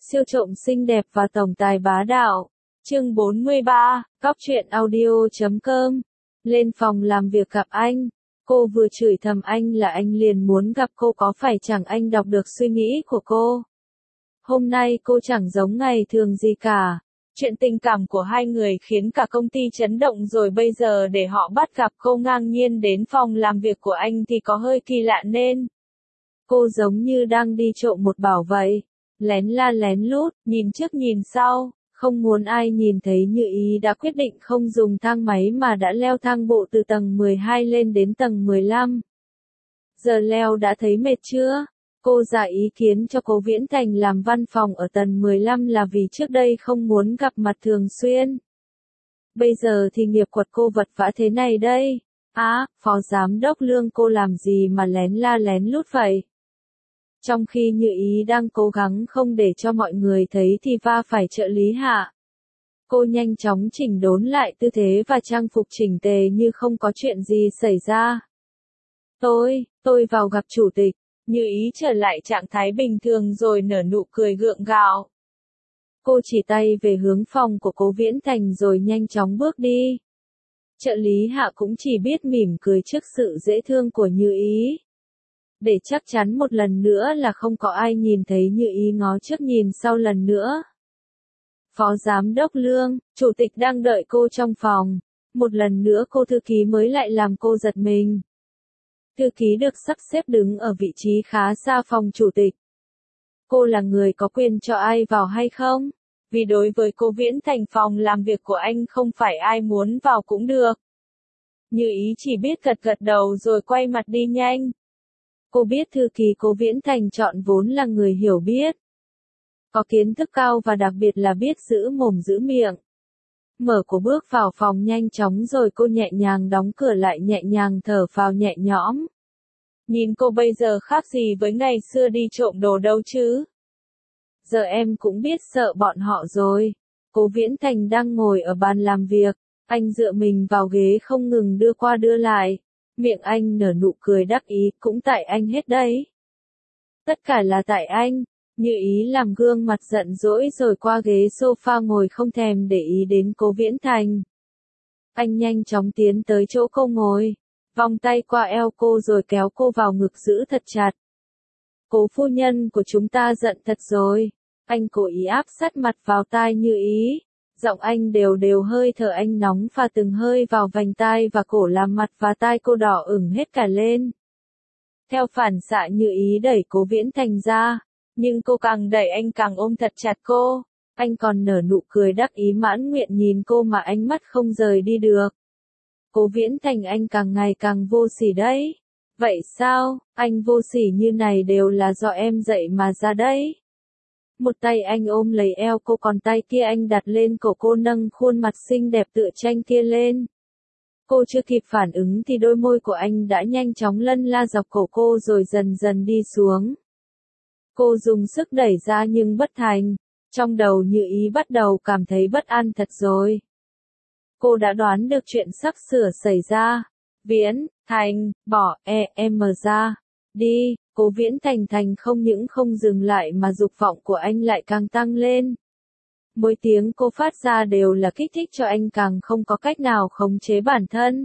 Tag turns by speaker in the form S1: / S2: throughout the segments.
S1: Siêu trộm xinh đẹp và tổng tài bá đạo. Chương 43, Cóc truyện audio.com. Lên phòng làm việc gặp anh. Cô vừa chửi thầm anh là anh liền muốn gặp cô, có phải chẳng anh đọc được suy nghĩ của cô? Hôm nay cô chẳng giống ngày thường gì cả. Chuyện tình cảm của hai người khiến cả công ty chấn động rồi, bây giờ để họ bắt gặp cô ngang nhiên đến phòng làm việc của anh thì có hơi kỳ lạ nên. Cô giống như đang đi trộm một bảo vậy. Lén la lén lút, nhìn trước nhìn sau, không muốn ai nhìn thấy Như Ý đã quyết định không dùng thang máy mà đã leo thang bộ từ tầng 12 lên đến tầng 15. Giờ leo đã thấy mệt chưa? Cô ra ý kiến cho Cố Viễn Thành làm văn phòng ở tầng 15 là vì trước đây không muốn gặp mặt thường xuyên. Bây giờ thì nghiệp quật cô vật vã thế này đây. Phó giám đốc Lương, cô làm gì mà lén la lén lút vậy? Trong khi Như Ý đang cố gắng không để cho mọi người thấy thì va phải trợ lý Hạ. Cô nhanh chóng chỉnh đốn lại tư thế và trang phục chỉnh tề như không có chuyện gì xảy ra. Tôi vào gặp chủ tịch. Như Ý trở lại trạng thái bình thường rồi nở nụ cười gượng gạo. Cô chỉ tay về hướng phòng của Cố Viễn Thành rồi nhanh chóng bước đi. Trợ lý Hạ cũng chỉ biết mỉm cười trước sự dễ thương của Như Ý. Để chắc chắn một lần nữa là không có ai nhìn thấy Như Ý ngó trước nhìn sau lần nữa. Phó giám đốc Lương, chủ tịch đang đợi cô trong phòng. Một lần nữa cô thư ký mới lại làm cô giật mình. Thư ký được sắp xếp đứng ở vị trí khá xa phòng chủ tịch. Cô là người có quyền cho ai vào hay không? Vì đối với Cố Viễn Thành, phòng làm việc của anh không phải ai muốn vào cũng được. Như Ý chỉ biết gật gật đầu rồi quay mặt đi nhanh. Cô biết thư ký Cố Viễn Thành chọn vốn là người hiểu biết, có kiến thức cao và đặc biệt là biết giữ mồm giữ miệng. Mở cô bước vào phòng nhanh chóng rồi cô nhẹ nhàng đóng cửa lại, nhẹ nhàng thở phào nhẹ nhõm. Nhìn cô bây giờ khác gì với ngày xưa đi trộm đồ đâu chứ? Giờ em cũng biết sợ bọn họ rồi. Cố Viễn Thành đang ngồi ở bàn làm việc, anh dựa mình vào ghế không ngừng đưa qua đưa lại. Miệng anh nở nụ cười đắc ý, cũng tại anh hết đấy. Tất cả là tại anh. Như Ý làm gương mặt giận dỗi rồi qua ghế sofa ngồi không thèm để ý đến Cố Viễn Thành. Anh nhanh chóng tiến tới chỗ cô ngồi, vòng tay qua eo cô rồi kéo cô vào ngực giữ thật chặt. Cố phu nhân của chúng ta giận thật rồi. Anh cố ý áp sát mặt vào tai Như Ý. Giọng anh đều đều, hơi thở anh nóng pha từng hơi vào vành tai và cổ làm mặt và tai cô đỏ ửng hết cả lên. Theo phản xạ Như Ý đẩy Cố Viễn Thành ra, nhưng cô càng đẩy anh càng ôm thật chặt cô. Anh còn nở nụ cười đắc ý mãn nguyện nhìn cô mà ánh mắt không rời đi được. Cố Viễn Thành, anh càng ngày càng vô sỉ đấy. Vậy sao, anh vô sỉ như này đều là do em dạy mà ra đấy. Một tay anh ôm lấy eo cô, còn tay kia anh đặt lên cổ cô, nâng khuôn mặt xinh đẹp tựa tranh kia lên. Cô chưa kịp phản ứng thì đôi môi của anh đã nhanh chóng lân la dọc cổ cô rồi dần dần đi xuống. Cô dùng sức đẩy ra nhưng bất thành. Trong đầu Như Ý bắt đầu cảm thấy bất an thật rồi. Cô đã đoán được chuyện sắp sửa xảy ra. Viễn Thành, bỏ em ra. Đi. Cố Viễn Thành không những không dừng lại mà dục vọng của anh lại càng tăng lên. Mỗi tiếng cô phát ra đều là kích thích cho anh càng không có cách nào khống chế bản thân.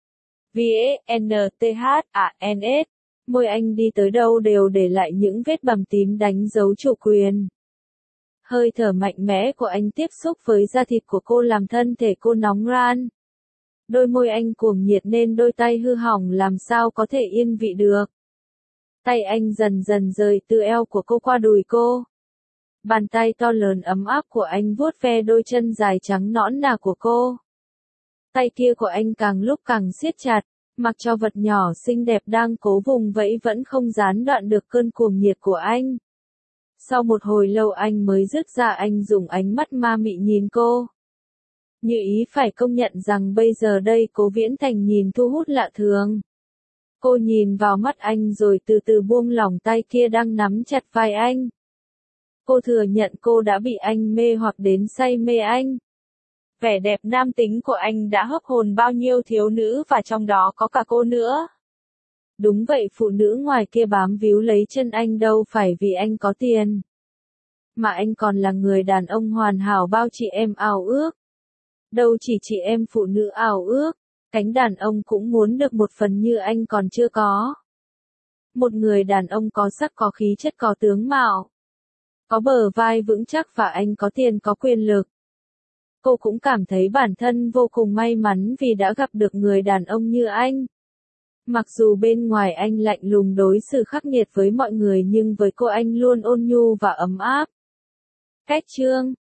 S1: VNTHANS. Môi anh đi tới đâu đều để lại những vết bầm tím đánh dấu chủ quyền. Hơi thở mạnh mẽ của anh tiếp xúc với da thịt của cô làm thân thể cô nóng ran. Đôi môi anh cuồng nhiệt nên đôi tay hư hỏng làm sao có thể yên vị được. Tay anh dần dần rời từ eo của cô qua đùi cô. Bàn tay to lớn ấm áp của anh vuốt ve đôi chân dài trắng nõn nà của cô. Tay kia của anh càng lúc càng siết chặt, mặc cho vật nhỏ xinh đẹp đang cố vùng vẫy vẫn không gián đoạn được cơn cuồng nhiệt của anh. Sau một hồi lâu anh mới dứt ra, anh dùng ánh mắt ma mị nhìn cô. Như Ý phải công nhận rằng bây giờ đây Cố Viễn Thành nhìn thu hút lạ thường. Cô nhìn vào mắt anh rồi từ từ buông lỏng tay kia đang nắm chặt vai anh. Cô thừa nhận cô đã bị anh mê hoặc đến say mê anh. Vẻ đẹp nam tính của anh đã hấp hồn bao nhiêu thiếu nữ và trong đó có cả cô nữa. Đúng vậy, phụ nữ ngoài kia bám víu lấy chân anh đâu phải vì anh có tiền, mà anh còn là người đàn ông hoàn hảo bao chị em ao ước. Đâu chỉ chị em phụ nữ ao ước, cánh đàn ông cũng muốn được một phần như anh còn chưa có. Một người đàn ông có sắc có khí chất có tướng mạo, có bờ vai vững chắc và anh có tiền có quyền lực. Cô cũng cảm thấy bản thân vô cùng may mắn vì đã gặp được người đàn ông như anh. Mặc dù bên ngoài anh lạnh lùng đối xử khắc nghiệt với mọi người nhưng với cô anh luôn ôn nhu và ấm áp. Cách chương